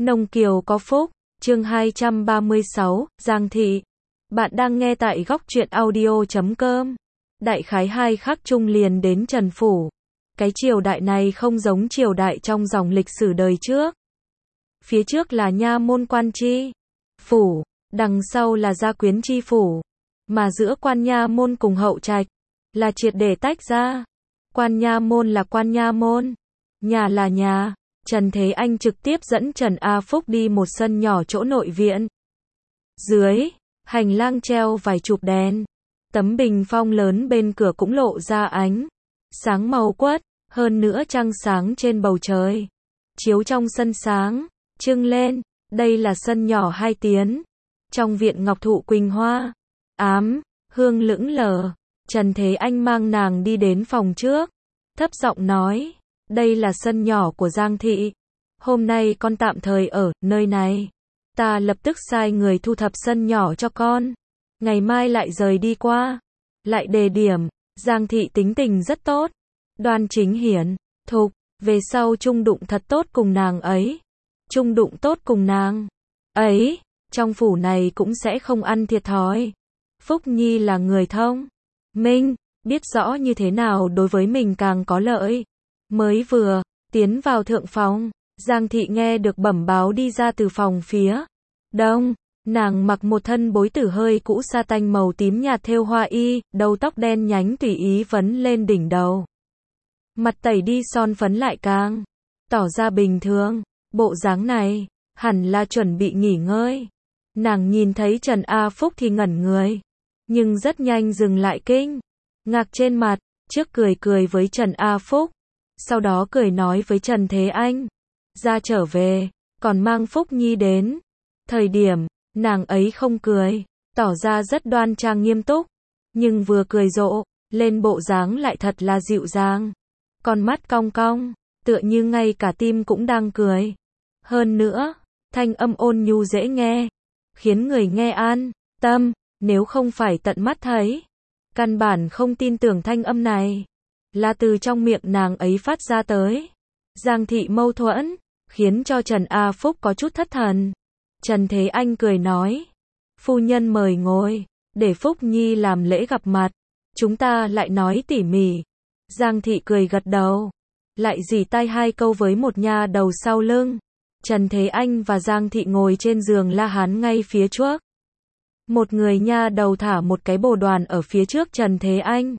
Nông Kiều có phúc, chương 236, Giang Thị. Bạn đang nghe tại góc truyện audio.com. Đại khái 2 khắc chung liền đến Trần Phủ. Cái triều đại này không giống triều đại trong dòng lịch sử đời trước. Phía trước là nha môn quan tri phủ, đằng sau là gia quyến tri phủ. Mà giữa quan nha môn cùng hậu trạch là triệt để tách ra. Quan nha môn là quan nha môn, nhà là nhà. Trần Thế Anh trực tiếp dẫn Trần A Phúc đi một sân nhỏ chỗ nội viện. Dưới hành lang treo vài chục đèn, tấm bình phong lớn bên cửa cũng lộ ra ánh sáng màu quất, hơn nữa trăng sáng trên bầu trời chiếu trong sân sáng trưng lên. Đây là sân nhỏ 2 tiến, trong viện ngọc thụ quỳnh hoa ám, hương lững lờ. Trần Thế Anh mang nàng đi đến phòng trước, thấp giọng nói, đây là sân nhỏ của Giang Thị. Hôm nay con tạm thời ở nơi này. Ta lập tức sai người thu thập sân nhỏ cho con. Ngày mai lại rời đi qua. Lại đề điểm, Giang Thị tính tình rất tốt. Đoan chính hiển, thục, về sau chung đụng thật tốt cùng nàng ấy. Chung đụng tốt cùng nàng ấy, trong phủ này cũng sẽ không ăn thiệt thòi. Phúc Nhi là người thông minh, biết rõ như thế nào đối với mình càng có lợi. Mới vừa tiến vào thượng phòng, Giang Thị nghe được bẩm báo đi ra từ phòng phía đông. Nàng mặc một thân bối tử hơi cũ sa tanh màu tím nhạt thêu hoa y, đầu tóc đen nhánh tùy ý vấn lên đỉnh đầu. Mặt tẩy đi son phấn lại càng tỏ ra bình thường. Bộ dáng này hẳn là chuẩn bị nghỉ ngơi. Nàng nhìn thấy Trần A Phúc thì ngẩn người, nhưng rất nhanh dừng lại kinh ngạc trên mặt, trước cười cười với Trần A Phúc, sau đó cười nói với Trần Thế Anh, ra trở về, còn mang Phúc Nhi đến. Thời điểm nàng ấy không cười, tỏ ra rất đoan trang nghiêm túc, nhưng vừa cười rộ lên bộ dáng lại thật là dịu dàng, con mắt cong cong, tựa như ngay cả tim cũng đang cười. Hơn nữa, thanh âm ôn nhu dễ nghe, khiến người nghe an tâm. Nếu không phải tận mắt thấy, căn bản không tin tưởng thanh âm này là từ trong miệng nàng ấy phát ra tới. Giang Thị mâu thuẫn, khiến cho Trần A Phúc có chút thất thần. Trần Thế Anh cười nói, phu nhân mời ngồi, để Phúc Nhi làm lễ gặp mặt, chúng ta lại nói tỉ mỉ. Giang Thị cười gật đầu, lại rỉ tai 2 câu với một nha đầu sau lưng. Trần Thế Anh và Giang Thị ngồi trên giường la hán ngay phía trước. Một người nha đầu thả một cái bồ đoàn ở phía trước Trần Thế Anh.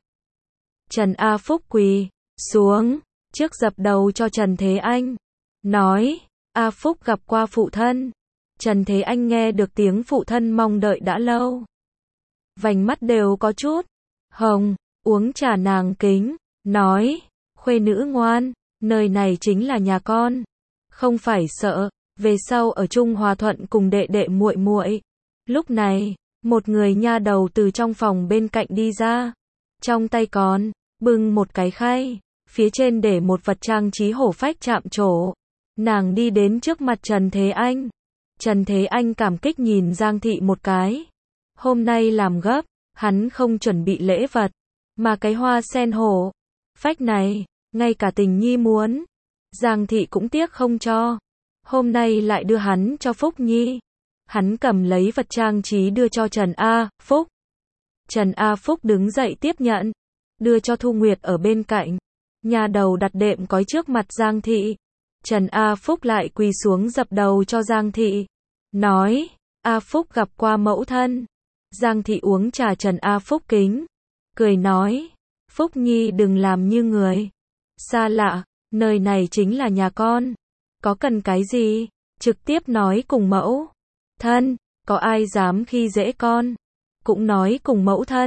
Trần A Phúc quỳ xuống trước dập đầu cho Trần Thế Anh, nói, A Phúc gặp qua phụ thân. Trần Thế Anh nghe được tiếng phụ thân mong đợi đã lâu, vành mắt đều có chút hồng, uống trà nàng kính, nói, khuê nữ ngoan, nơi này chính là nhà con, không phải sợ, về sau ở chung hòa thuận cùng đệ đệ muội muội. Lúc này, một người nha đầu từ trong phòng bên cạnh đi ra, trong tay còn bưng một cái khay, phía trên để một vật trang trí hổ phách chạm trổ. Nàng đi đến trước mặt Trần Thế Anh. Trần Thế Anh cảm kích nhìn Giang Thị một cái. Hôm nay làm gấp, hắn không chuẩn bị lễ vật, mà cái hoa sen hổ phách này, ngay cả tình nhi muốn, Giang Thị cũng tiếc không cho. Hôm nay lại đưa hắn cho Phúc Nhi. Hắn cầm lấy vật trang trí đưa cho Trần A Phúc. Trần A Phúc đứng dậy tiếp nhận, đưa cho Thu Nguyệt ở bên cạnh. Nhà đầu đặt đệm cói trước mặt Giang Thị. Trần A Phúc lại quỳ xuống dập đầu cho Giang Thị, nói, A Phúc gặp qua mẫu thân. Giang Thị uống trà Trần A Phúc kính, cười nói, Phúc Nhi đừng làm như người xa lạ, nơi này chính là nhà con. Có cần cái gì, trực tiếp nói cùng mẫu thân, có ai dám khi dễ con, cũng nói cùng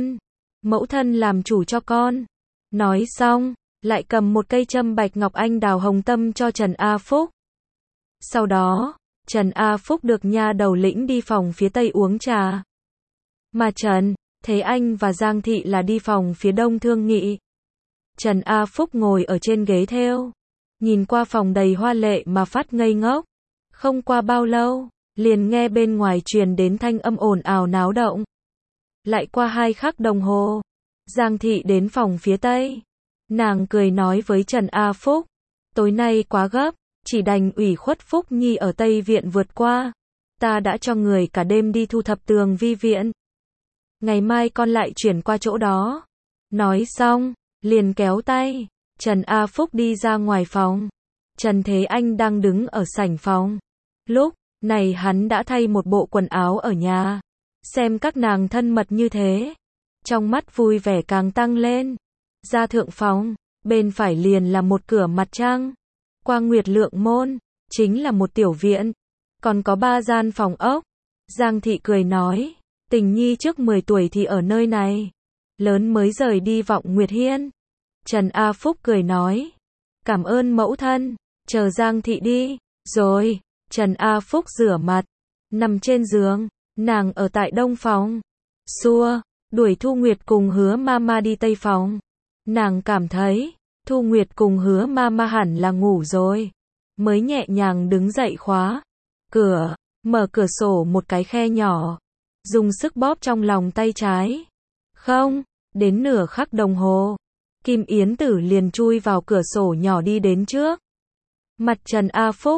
mẫu thân làm chủ cho con. Nói xong, lại cầm một cây châm bạch ngọc anh đào hồng tâm cho Trần A Phúc. Sau đó, Trần A Phúc được nha đầu lĩnh đi phòng phía tây uống trà. Mà Trần Thế Anh và Giang Thị là đi phòng phía đông thương nghị. Trần A Phúc ngồi ở trên ghế thêu, nhìn qua phòng đầy hoa lệ mà phát ngây ngốc. Không qua bao lâu, liền nghe bên ngoài truyền đến thanh âm ồn ào náo động. Lại qua 2 khắc đồng hồ, Giang Thị đến phòng phía tây. Nàng cười nói với Trần A Phúc, tối nay quá gấp, chỉ đành ủy khuất Phúc Nhi ở Tây Viện vượt qua. Ta đã cho người cả đêm đi thu thập tường vi viện. Ngày mai con lại chuyển qua chỗ đó. Nói xong, liền kéo tay Trần A Phúc đi ra ngoài phòng. Trần Thế Anh đang đứng ở sảnh phòng. Lúc này hắn đã thay một bộ quần áo ở nhà. Xem các nàng thân mật như thế, trong mắt vui vẻ càng tăng lên. Ra thượng phòng, bên phải liền là một cửa mặt trăng. Qua Nguyệt Lượng môn, chính là một tiểu viện. Còn có 3 gian phòng ốc. Giang Thị cười nói, Tình Nhi trước 10 tuổi thì ở nơi này. Lớn mới rời đi Vọng Nguyệt Hiên. Trần A Phúc cười nói, cảm ơn mẫu thân, chờ Giang Thị đi. Rồi, Trần A Phúc rửa mặt, nằm trên giường, nàng ở tại đông phòng. Xua, đuổi Thu Nguyệt cùng Hứa Mama đi tây phòng. Nàng cảm thấy, Thu Nguyệt cùng Hứa Mama hẳn là ngủ rồi. Mới nhẹ nhàng đứng dậy khóa cửa, mở cửa sổ một cái khe nhỏ. Dùng sức bóp trong lòng tay trái. Không, đến nửa khắc đồng hồ. Kim Yến Tử liền chui vào cửa sổ nhỏ đi đến trước. Mặt Trần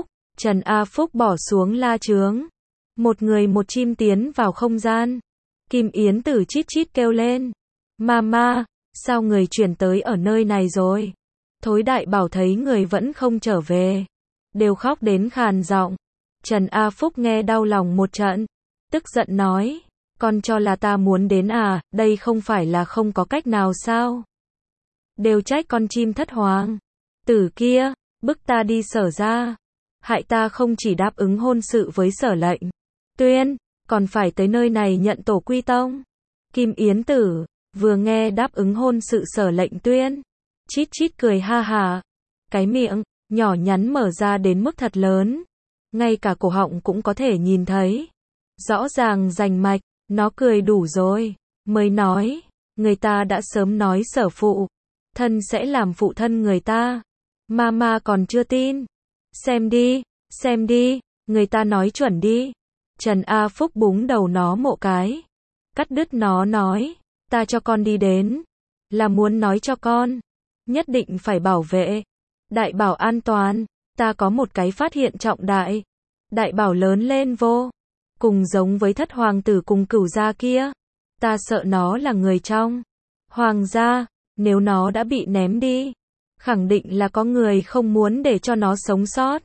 A Phúc bỏ xuống la chướng. Một người một chim tiến vào không gian. Kim Yến Tử chít chít kêu lên. Mama, sao người chuyển tới ở nơi này rồi? Thối Đại Bảo thấy người vẫn không trở về. Đều khóc đến khàn giọng. Trần A Phúc nghe đau lòng một trận. Tức giận nói. Con cho là ta muốn đến à, đây không phải là không có cách nào sao? Đều trách con chim thất hoàng tử kia, bức ta đi Sở ra. Hại ta không chỉ đáp ứng hôn sự với Sở Lệnh Tuyên, còn phải tới nơi này nhận tổ quy tông. Kim Yến Tử, vừa nghe đáp ứng hôn sự Sở Lệnh Tuyên. Chít chít cười ha hà. Cái miệng, nhỏ nhắn mở ra đến mức thật lớn. Ngay cả cổ họng cũng có thể nhìn thấy. Rõ ràng rành mạch, nó cười đủ rồi. Mới nói, người ta đã sớm nói Sở phụ thân sẽ làm phụ thân người ta. Mama còn chưa tin. Xem đi, người ta nói chuẩn đi. Trần A Phúc búng đầu nó một cái. Cắt đứt nó nói, ta cho con đi đến. Là muốn nói cho con, nhất định phải bảo vệ Đại Bảo an toàn. Ta có một cái phát hiện trọng đại. Đại Bảo lớn lên vô cùng giống với thất hoàng tử cùng Cửu gia kia. Ta sợ nó là người trong hoàng gia. Nếu nó đã bị ném đi, khẳng định là có người không muốn để cho nó sống sót.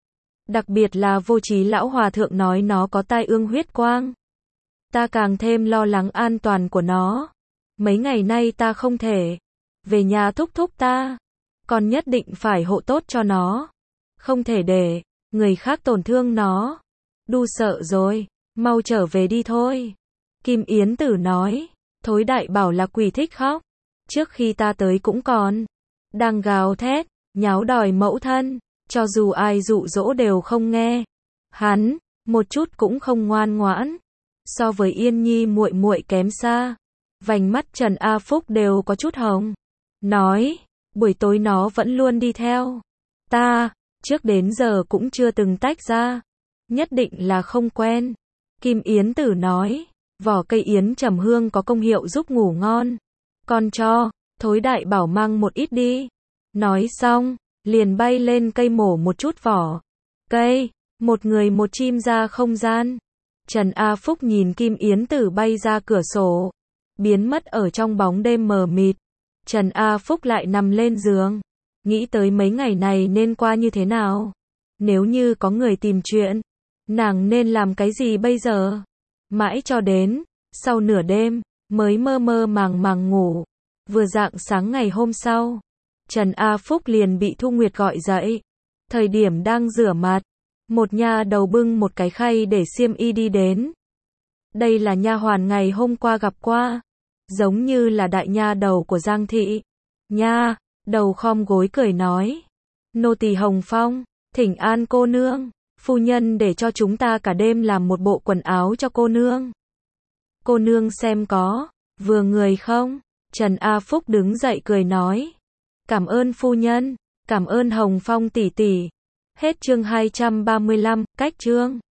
Đặc biệt là Vô Trí lão hòa thượng nói nó có tai ương huyết quang. Ta càng thêm lo lắng an toàn của nó. Mấy ngày nay ta không thể về nhà thúc thúc ta. Còn nhất định phải hộ tốt cho nó. Không thể để người khác tổn thương nó. Đu sợ rồi, mau trở về đi thôi. Kim Yến Tử nói, Thối Đại Bảo là quỷ thích khóc. Trước khi ta tới cũng còn đang gào thét, nháo đòi mẫu thân, cho dù ai dụ dỗ đều không nghe. Hắn, một chút cũng không ngoan ngoãn. So với Yên Nhi muội muội kém xa. Vành mắt Trần A Phúc đều có chút hồng. Nói, buổi tối nó vẫn luôn đi theo ta, trước đến giờ cũng chưa từng tách ra. Nhất định là không quen. Kim Yến Tử nói, vỏ cây yến trầm hương có công hiệu giúp ngủ ngon. Con cho Thối Đại Bảo mang một ít đi. Nói xong, liền bay lên cây mổ một chút vỏ cây. Một người một chim ra không gian. Trần A Phúc nhìn Kim Yến Tử bay ra cửa sổ, biến mất ở trong bóng đêm mờ mịt. Trần A Phúc lại nằm lên giường, nghĩ tới mấy ngày này nên qua như thế nào. Nếu như có người tìm chuyện, nàng nên làm cái gì bây giờ? Mãi cho đến sau nửa đêm mới mơ mơ màng màng ngủ. Vừa rạng sáng ngày hôm sau, Trần A Phúc liền bị Thu Nguyệt gọi dậy. Thời điểm đang rửa mặt, một nha đầu bưng một cái khay để xiêm y đi đến. Đây là nha hoàn ngày hôm qua gặp qua, giống như là đại nha đầu của Giang thị. Nha đầu khom gối cười nói, nô tỳ Hồng Phong, thỉnh an cô nương, phu nhân để cho chúng ta cả đêm làm một bộ quần áo cho cô nương. Cô nương xem có vừa người không? Trần A Phúc đứng dậy cười nói, cảm ơn phu nhân, cảm ơn Hồng Phong tỷ tỷ. Hết chương 235, cách chương.